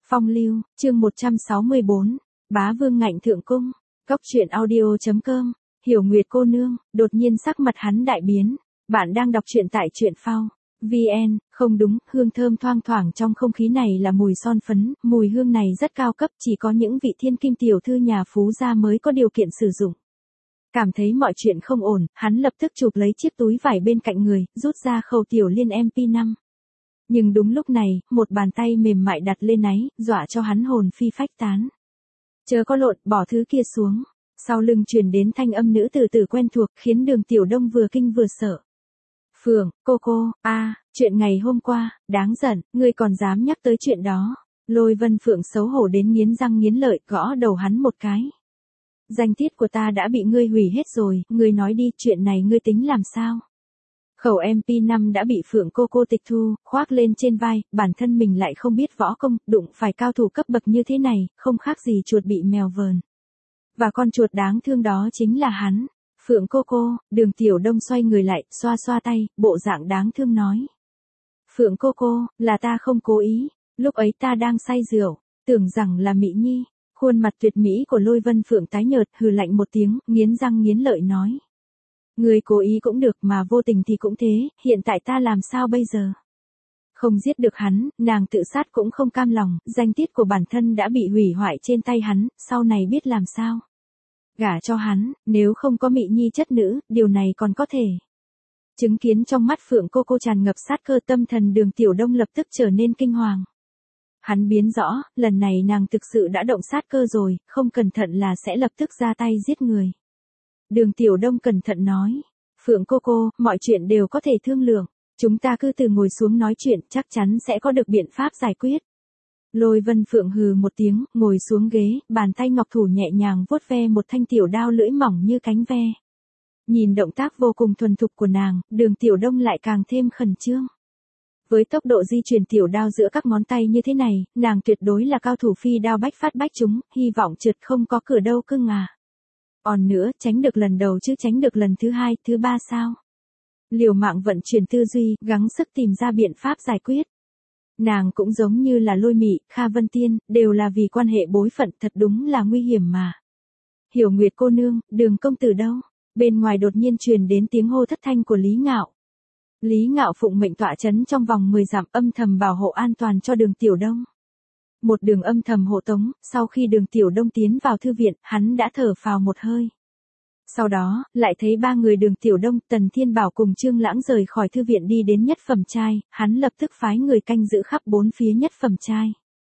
Phong lưu, chương 164, Bá Vương ngạnh thượng cung, Cốc truyện audio.com, Hiểu Nguyệt cô nương, đột nhiên sắc mặt hắn đại biến, bạn đang đọc truyện tại truyện phao, VN, không đúng, hương thơm thoang thoảng trong không khí này là mùi son phấn, mùi hương này rất cao cấp, chỉ có những vị thiên kim tiểu thư nhà phú gia mới có điều kiện sử dụng. Cảm thấy mọi chuyện không ổn, hắn lập tức chụp lấy chiếc túi vải bên cạnh người, rút ra khẩu tiểu liên MP5. Nhưng đúng lúc này, một bàn tay mềm mại đặt lên náy, dọa cho hắn hồn phi phách tán. Chớ có lộn, bỏ thứ kia xuống. Sau lưng truyền đến thanh âm nữ từ từ quen thuộc, khiến Đường Tiểu Đông vừa kinh vừa sợ. Phượng, cô, chuyện ngày hôm qua, đáng giận, ngươi còn dám nhắc tới chuyện đó. Lôi Vân Phượng xấu hổ đến nghiến răng nghiến lợi, gõ đầu hắn một cái. Danh tiết của ta đã bị ngươi hủy hết rồi, ngươi nói đi, chuyện này ngươi tính làm sao? Khẩu MP5 đã bị Phượng cô tịch thu, khoác lên trên vai, bản thân mình lại không biết võ công, đụng phải cao thủ cấp bậc như thế này, không khác gì chuột bị mèo vờn. Và con chuột đáng thương đó chính là hắn. Phượng cô, Đường Tiểu Đông xoay người lại, xoa xoa tay, bộ dạng đáng thương nói. Phượng cô, là ta không cố ý, lúc ấy ta đang say rượu, tưởng rằng là Mỹ Nhi. Khuôn mặt tuyệt mỹ của Lôi Vân Phượng tái nhợt, hừ lạnh một tiếng, nghiến răng nghiến lợi nói. Người cố ý cũng được mà vô tình thì cũng thế, hiện tại ta làm sao bây giờ? Không giết được hắn, nàng tự sát cũng không cam lòng, danh tiết của bản thân đã bị hủy hoại trên tay hắn, sau này biết làm sao? Gả cho hắn, nếu không có Mị Nhi chất nữ, điều này còn có thể. Chứng kiến trong mắt Phượng cô tràn ngập sát cơ, tâm thần Đường Tiểu Đông lập tức trở nên kinh hoàng. Hắn biến rõ, lần này nàng thực sự đã động sát cơ rồi, không cẩn thận là sẽ lập tức ra tay giết người. Đường Tiểu Đông cẩn thận nói, Phượng cô, mọi chuyện đều có thể thương lượng, chúng ta cứ từ ngồi xuống nói chuyện, chắc chắn sẽ có được biện pháp giải quyết. Lôi Vân Phượng hừ một tiếng, ngồi xuống ghế, bàn tay ngọc thủ nhẹ nhàng vuốt ve một thanh tiểu đao lưỡi mỏng như cánh ve. Nhìn động tác vô cùng thuần thục của nàng, Đường Tiểu Đông lại càng thêm khẩn trương. Với tốc độ di chuyển tiểu đao giữa các ngón tay như thế này, nàng tuyệt đối là cao thủ phi đao bách phát bách trúng, hy vọng trượt không có cửa đâu cưng à. Còn nữa, tránh được lần đầu chứ tránh được lần thứ hai, thứ ba sao? Liều mạng vận chuyển tư duy, gắng sức tìm ra biện pháp giải quyết. Nàng cũng giống như là Lôi Mị, Kha Vân Tiên, đều là vì quan hệ bối phận, thật đúng là nguy hiểm mà. Hiểu Nguyệt cô nương, Đường công tử đâu? Bên ngoài đột nhiên truyền đến tiếng hô thất thanh của Lý Ngạo. Lý Ngạo phụng mệnh tọa chấn trong vòng 10 dặm, âm thầm bảo hộ an toàn cho Đường Tiểu Đông. Một đường âm thầm hộ tống, sau khi Đường Tiểu Đông tiến vào thư viện, hắn đã thở phào một hơi. Sau đó, lại thấy ba người Đường Tiểu Đông, Tần Thiên Bảo cùng Trương Lãng rời khỏi thư viện đi đến nhất phẩm trai, hắn lập tức phái người canh giữ khắp bốn phía nhất phẩm trai.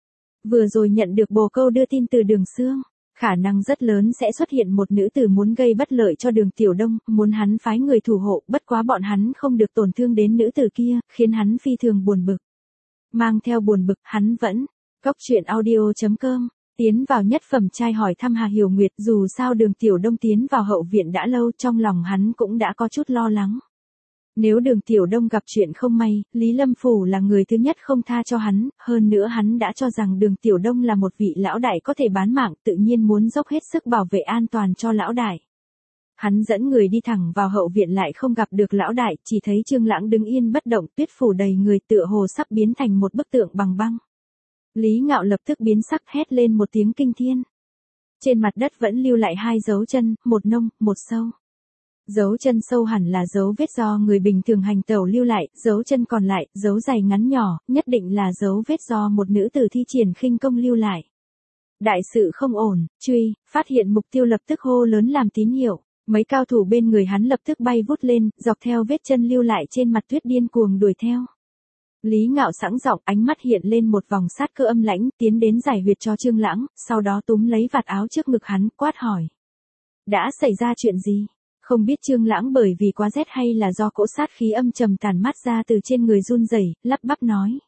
Vừa rồi nhận được bồ câu đưa tin từ Đường Xương, khả năng rất lớn sẽ xuất hiện một nữ tử muốn gây bất lợi cho Đường Tiểu Đông, muốn hắn phái người thủ hộ, bất quá bọn hắn không được tổn thương đến nữ tử kia, khiến hắn phi thường buồn bực. Mang theo buồn bực, hắn vẫn Cốc truyện audio.com, tiến vào nhất phẩm trai hỏi thăm Hà Hiểu Nguyệt, dù sao Đường Tiểu Đông tiến vào hậu viện đã lâu, trong lòng hắn cũng đã có chút lo lắng. Nếu Đường Tiểu Đông gặp chuyện không may, Lý Lâm Phủ là người thứ nhất không tha cho hắn, hơn nữa hắn đã cho rằng Đường Tiểu Đông là một vị lão đại có thể bán mạng, tự nhiên muốn dốc hết sức bảo vệ an toàn cho lão đại. Hắn dẫn người đi thẳng vào hậu viện lại không gặp được lão đại, chỉ thấy Trương Lãng đứng yên bất động, tuyết phủ đầy người tựa hồ sắp biến thành một bức tượng bằng băng. Lý Ngạo lập tức biến sắc, hét lên một tiếng kinh thiên. Trên mặt đất vẫn lưu lại hai dấu chân, một nông, một sâu. Dấu chân sâu hẳn là dấu vết do người bình thường hành tẩu lưu lại, dấu chân còn lại, dấu dài ngắn nhỏ, nhất định là dấu vết do một nữ tử thi triển khinh công lưu lại. Đại sự không ổn, truy, phát hiện mục tiêu lập tức hô lớn làm tín hiệu. Mấy cao thủ bên người hắn lập tức bay vút lên, dọc theo vết chân lưu lại trên mặt tuyết điên cuồng đuổi theo. Lý Ngạo sẵn giọng, ánh mắt hiện lên một vòng sát cơ âm lãnh, tiến đến giải huyệt cho Trương Lãng, sau đó túm lấy vạt áo trước ngực hắn, quát hỏi. Đã xảy ra chuyện gì? Không biết Trương Lãng bởi vì quá rét hay là do cỗ sát khí âm trầm tản mát ra từ trên người run rẩy, lắp bắp nói.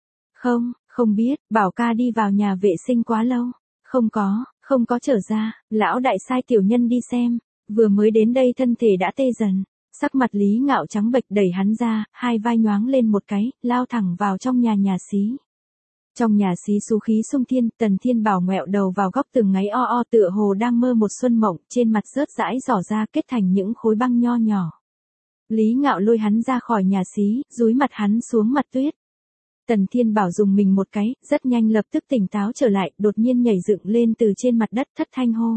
Không biết, bảo ca đi vào nhà vệ sinh quá lâu. Không có trở ra, lão đại sai tiểu nhân đi xem, vừa mới đến đây thân thể đã tê dần. Sắc mặt Lý Ngạo trắng bệch, đẩy hắn ra, hai vai nhoáng lên một cái, lao thẳng vào trong nhà xí. Trong nhà xí xú khí xung thiên, Tần Thiên Bảo ngoẹo đầu vào góc từng ngáy o tựa hồ đang mơ một xuân mộng, trên mặt rớt rãi rỏ ra kết thành những khối băng nho nhỏ. Lý Ngạo lôi hắn ra khỏi nhà xí, dúi mặt hắn xuống mặt tuyết. Tần Thiên Bảo dùng mình một cái, rất nhanh lập tức tỉnh táo trở lại, đột nhiên nhảy dựng lên từ trên mặt đất thất thanh hô.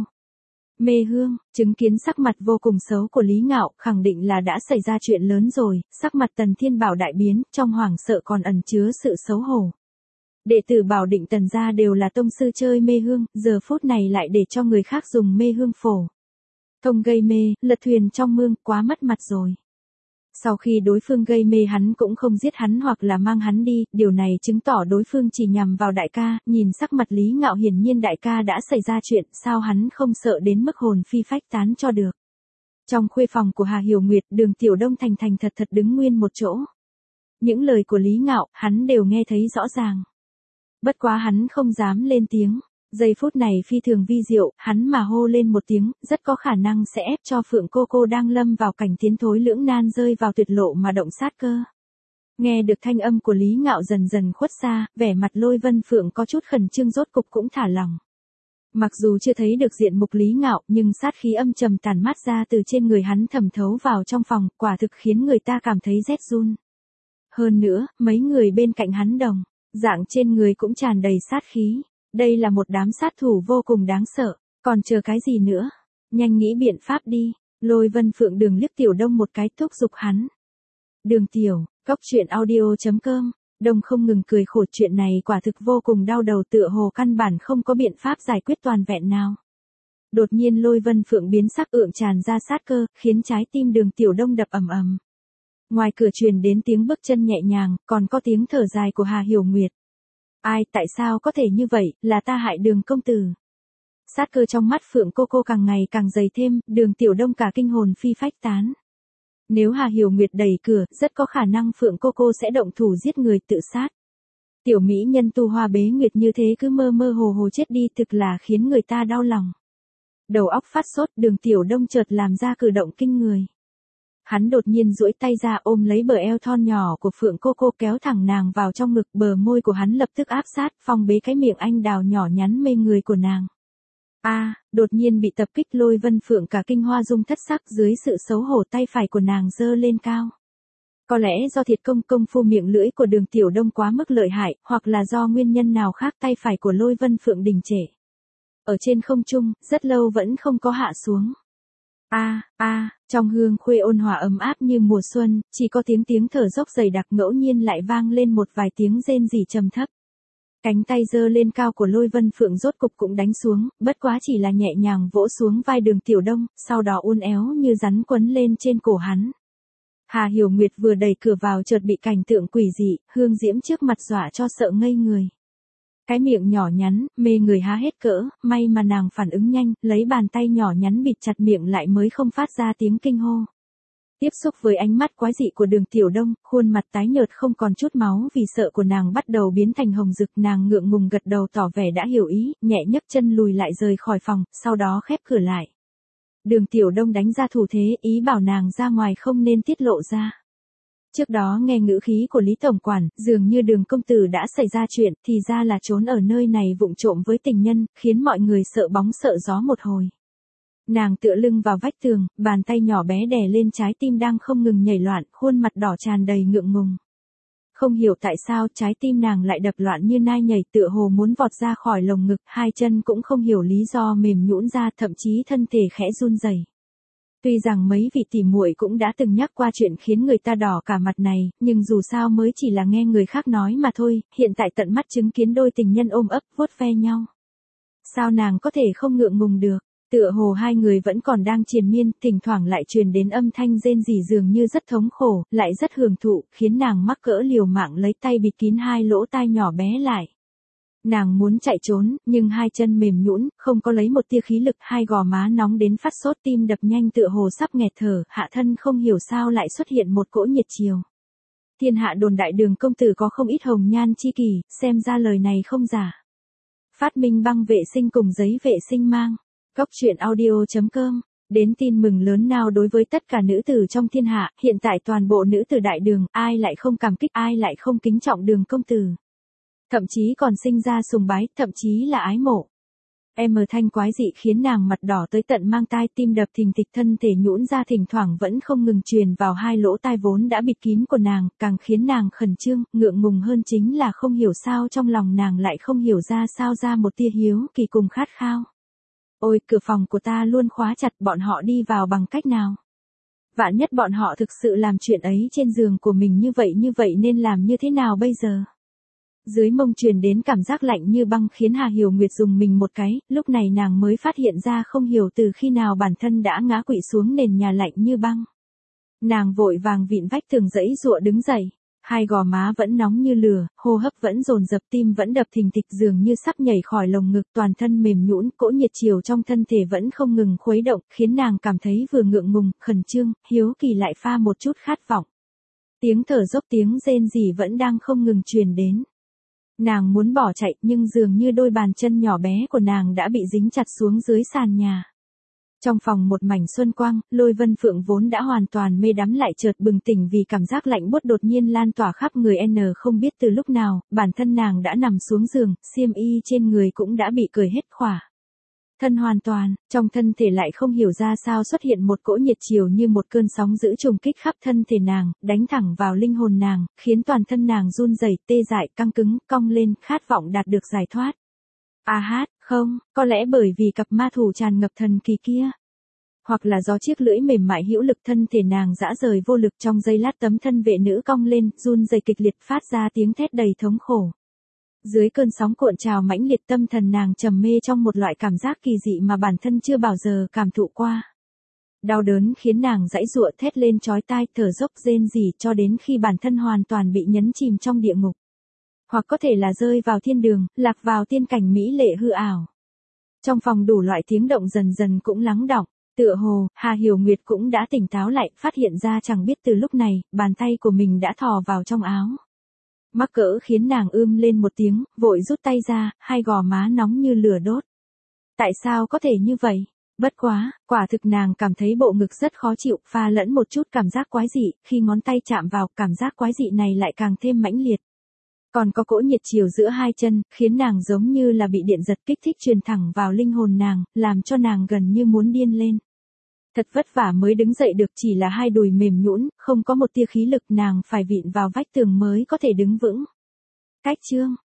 Mê Hương, chứng kiến sắc mặt vô cùng xấu của Lý Ngạo, khẳng định là đã xảy ra chuyện lớn rồi, sắc mặt Tần Thiên Bảo đại biến, trong hoảng sợ còn ẩn chứa sự xấu hổ. Đệ tử Bảo Định Tần gia đều là tông sư chơi mê hương, giờ phút này lại để cho người khác dùng mê hương phổ thông gây mê, lật thuyền trong mương, quá mất mặt rồi. Sau khi đối phương gây mê hắn cũng không giết hắn hoặc là mang hắn đi, điều này chứng tỏ đối phương chỉ nhằm vào đại ca, nhìn sắc mặt Lý Ngạo hiển nhiên đại ca đã xảy ra chuyện, sao hắn không sợ đến mức hồn phi phách tán cho được. Trong khuê phòng của Hà Hiểu Nguyệt, Đường Tiểu Đông thành thành thật thật đứng nguyên một chỗ. Những lời của Lý Ngạo, hắn đều nghe thấy rõ ràng. Bất quá hắn không dám lên tiếng. Giây phút này phi thường vi diệu, hắn mà hô lên một tiếng, rất có khả năng sẽ ép cho Phượng cô đang lâm vào cảnh tiến thối lưỡng nan rơi vào tuyệt lộ mà động sát cơ. Nghe được thanh âm của Lý Ngạo dần dần khuất xa, vẻ mặt Lôi Vân Phượng có chút khẩn trương rốt cục cũng thả lòng. Mặc dù chưa thấy được diện mục Lý Ngạo, nhưng sát khí âm trầm tàn mát ra từ trên người hắn thẩm thấu vào trong phòng, quả thực khiến người ta cảm thấy rét run. Hơn nữa, mấy người bên cạnh hắn đồng dạng trên người cũng tràn đầy sát khí. Đây là một đám sát thủ vô cùng đáng sợ, còn chờ cái gì nữa? Nhanh nghĩ biện pháp đi. Lôi Vân Phượng Đường liếc Tiểu Đông một cái thúc giục hắn. Đường Tiểu, coctruyện.audio.com, Đông không ngừng cười khổ, chuyện này quả thực vô cùng đau đầu, tựa hồ căn bản không có biện pháp giải quyết toàn vẹn nào. Đột nhiên Lôi Vân Phượng biến sắc, ượng tràn ra sát cơ, khiến trái tim Đường Tiểu Đông đập ầm ầm. Ngoài cửa truyền đến tiếng bước chân nhẹ nhàng, còn có tiếng thở dài của Hà Hiểu Nguyệt. Ai, tại sao có thể như vậy, là ta hại Đường công tử. Sát cơ trong mắt Phượng cô càng ngày càng dày thêm, Đường Tiểu Đông cả kinh hồn phi phách tán. Nếu Hà Hiểu Nguyệt đẩy cửa, rất có khả năng Phượng cô sẽ động thủ giết người tự sát. Tiểu mỹ nhân tu hoa bế nguyệt như thế cứ mơ mơ hồ hồ chết đi, thực là khiến người ta đau lòng. Đầu óc phát sốt, Đường Tiểu Đông chợt làm ra cử động kinh người. Hắn đột nhiên duỗi tay ra ôm lấy bờ eo thon nhỏ của Phượng cô kéo thẳng nàng vào trong ngực, bờ môi của hắn lập tức áp sát, phong bế cái miệng anh đào nhỏ nhắn mê người của nàng. Đột nhiên bị tập kích, Lôi Vân Phượng cả kinh hoa dung thất sắc, dưới sự xấu hổ tay phải của nàng giơ lên cao. Có lẽ do thiệt công phu miệng lưỡi của Đường Tiểu Đông quá mức lợi hại, hoặc là do nguyên nhân nào khác, tay phải của Lôi Vân Phượng đình trệ. Ở trên không trung, rất lâu vẫn không có hạ xuống. Trong hương khuê ôn hòa ấm áp như mùa xuân, chỉ có tiếng thở dốc dày đặc, ngẫu nhiên lại vang lên một vài tiếng rên rỉ trầm thấp. Cánh tay giơ lên cao của Lôi Vân Phượng rốt cục cũng đánh xuống, bất quá chỉ là nhẹ nhàng vỗ xuống vai Đường Tiểu Đông, sau đó uốn éo như rắn quấn lên trên cổ hắn. Hà Hiểu Nguyệt vừa đẩy cửa vào chợt bị cảnh tượng quỷ dị, hương diễm trước mặt dọa cho sợ ngây người. Cái miệng nhỏ nhắn, mê người há hết cỡ, may mà nàng phản ứng nhanh, lấy bàn tay nhỏ nhắn bịt chặt miệng lại mới không phát ra tiếng kinh hô. Tiếp xúc với ánh mắt quái dị của Đường Tiểu Đông, khuôn mặt tái nhợt không còn chút máu vì sợ của nàng bắt đầu biến thành hồng rực, nàng ngượng ngùng gật đầu tỏ vẻ đã hiểu ý, nhẹ nhấc chân lùi lại rời khỏi phòng, sau đó khép cửa lại. Đường Tiểu Đông đánh ra thủ thế, ý bảo nàng ra ngoài không nên tiết lộ ra. Trước đó nghe ngữ khí của Lý Tổng Quản, dường như Đường công tử đã xảy ra chuyện, thì ra là trốn ở nơi này vụng trộm với tình nhân, khiến mọi người sợ bóng sợ gió một hồi. Nàng tựa lưng vào vách tường, bàn tay nhỏ bé đè lên trái tim đang không ngừng nhảy loạn, khuôn mặt đỏ tràn đầy ngượng ngùng. Không hiểu tại sao trái tim nàng lại đập loạn như nai nhảy, tựa hồ muốn vọt ra khỏi lồng ngực, hai chân cũng không hiểu lý do mềm nhũn ra, thậm chí thân thể khẽ run rẩy. Tuy rằng mấy vị tỉ muội cũng đã từng nhắc qua chuyện khiến người ta đỏ cả mặt này, nhưng dù sao mới chỉ là nghe người khác nói mà thôi, hiện tại tận mắt chứng kiến đôi tình nhân ôm ấp vuốt ve nhau. Sao nàng có thể không ngượng ngùng được? Tựa hồ hai người vẫn còn đang triền miên, thỉnh thoảng lại truyền đến âm thanh rên rỉ dường như rất thống khổ, lại rất hưởng thụ, khiến nàng mắc cỡ liều mạng lấy tay bịt kín hai lỗ tai nhỏ bé lại. Nàng muốn chạy trốn, nhưng hai chân mềm nhũn, không có lấy một tia khí lực, hai gò má nóng đến phát sốt, tim đập nhanh tựa hồ sắp nghẹt thở, hạ thân không hiểu sao lại xuất hiện một cỗ nhiệt chiều. Thiên hạ đồn đại Đường công tử có không ít hồng nhan chi kỷ, xem ra lời này không giả. Phát minh băng vệ sinh cùng giấy vệ sinh mang. Coctruyện.audio.com, đến tin mừng lớn nào đối với tất cả nữ tử trong thiên hạ, hiện tại toàn bộ nữ tử đại đường, ai lại không cảm kích, ai lại không kính trọng Đường công tử. Thậm chí còn sinh ra sùng bái, thậm chí là ái mộ. Thanh quái dị khiến nàng mặt đỏ tới tận mang tai, tim đập thình thịch, thân thể nhũn ra thỉnh thoảng vẫn không ngừng truyền vào hai lỗ tai vốn đã bịt kín của nàng, càng khiến nàng khẩn trương, ngượng ngùng hơn chính là không hiểu sao trong lòng nàng lại không hiểu ra sao ra một tia hiếu kỳ cùng khát khao. Ôi, cửa phòng của ta luôn khóa chặt, bọn họ đi vào bằng cách nào? Vạn nhất bọn họ thực sự làm chuyện ấy trên giường của mình như vậy nên làm như thế nào bây giờ? Dưới mông truyền đến cảm giác lạnh như băng khiến Hà Hiểu Nguyệt rùng mình một cái, lúc này nàng mới phát hiện ra không hiểu từ khi nào bản thân đã ngã quỵ xuống nền nhà lạnh như băng. Nàng vội vàng vịn vách tường giãy giụa đứng dậy, hai gò má vẫn nóng như lửa, hô hấp vẫn dồn dập, tim vẫn đập thình thịch dường như sắp nhảy khỏi lồng ngực, toàn thân mềm nhũn, cỗ nhiệt chiều trong thân thể vẫn không ngừng khuấy động, khiến nàng cảm thấy vừa ngượng ngùng, khẩn trương, hiếu kỳ lại pha một chút khát vọng. Tiếng thở dốc, tiếng rên rỉ vẫn đang không ngừng truyền đến. Nàng muốn bỏ chạy nhưng dường như đôi bàn chân nhỏ bé của nàng đã bị dính chặt xuống dưới sàn nhà. Trong phòng một mảnh xuân quang, Lôi Vân Phượng vốn đã hoàn toàn mê đắm lại chợt bừng tỉnh vì cảm giác lạnh buốt đột nhiên lan tỏa khắp người. Không biết từ lúc nào, bản thân nàng đã nằm xuống giường, xiêm y trên người cũng đã bị cởi hết khỏa. Thân hoàn toàn, trong thân thể lại không hiểu ra sao xuất hiện một cỗ nhiệt chiều như một cơn sóng dữ trùng kích khắp thân thể nàng, đánh thẳng vào linh hồn nàng, khiến toàn thân nàng run rẩy, tê dại, căng cứng, cong lên, khát vọng đạt được giải thoát. Không, có lẽ bởi vì cặp ma thủ tràn ngập thần kỳ kia. Hoặc là do chiếc lưỡi mềm mại hữu lực, thân thể nàng dã rời vô lực, trong giây lát tấm thân vệ nữ cong lên, run rẩy kịch liệt, phát ra tiếng thét đầy thống khổ. Dưới cơn sóng cuộn trào mãnh liệt, tâm thần nàng trầm mê trong một loại cảm giác kỳ dị mà bản thân chưa bao giờ cảm thụ qua. Đau đớn khiến nàng giãy giụa, thét lên chói tai, thở dốc rên rỉ cho đến khi bản thân hoàn toàn bị nhấn chìm trong địa ngục. Hoặc có thể là rơi vào thiên đường, lạc vào tiên cảnh mỹ lệ hư ảo. Trong phòng đủ loại tiếng động dần dần cũng lắng đọng, tựa hồ, Hà Hiểu Nguyệt cũng đã tỉnh táo lại, phát hiện ra chẳng biết từ lúc này, bàn tay của mình đã thò vào trong áo. Mắc cỡ khiến nàng lên một tiếng, vội rút tay ra, hai gò má nóng như lửa đốt. Tại sao có thể như vậy? Bất quá, quả thực nàng cảm thấy bộ ngực rất khó chịu, pha lẫn một chút cảm giác quái dị, khi ngón tay chạm vào, cảm giác quái dị này lại càng thêm mãnh liệt. Còn có cỗ nhiệt chiều giữa hai chân, khiến nàng giống như là bị điện giật kích thích truyền thẳng vào linh hồn nàng, làm cho nàng gần như muốn điên lên. Thật vất vả mới đứng dậy được, chỉ là hai đùi mềm nhũn, không có một tia khí lực, nàng phải vịn vào vách tường mới có thể đứng vững. Cách chương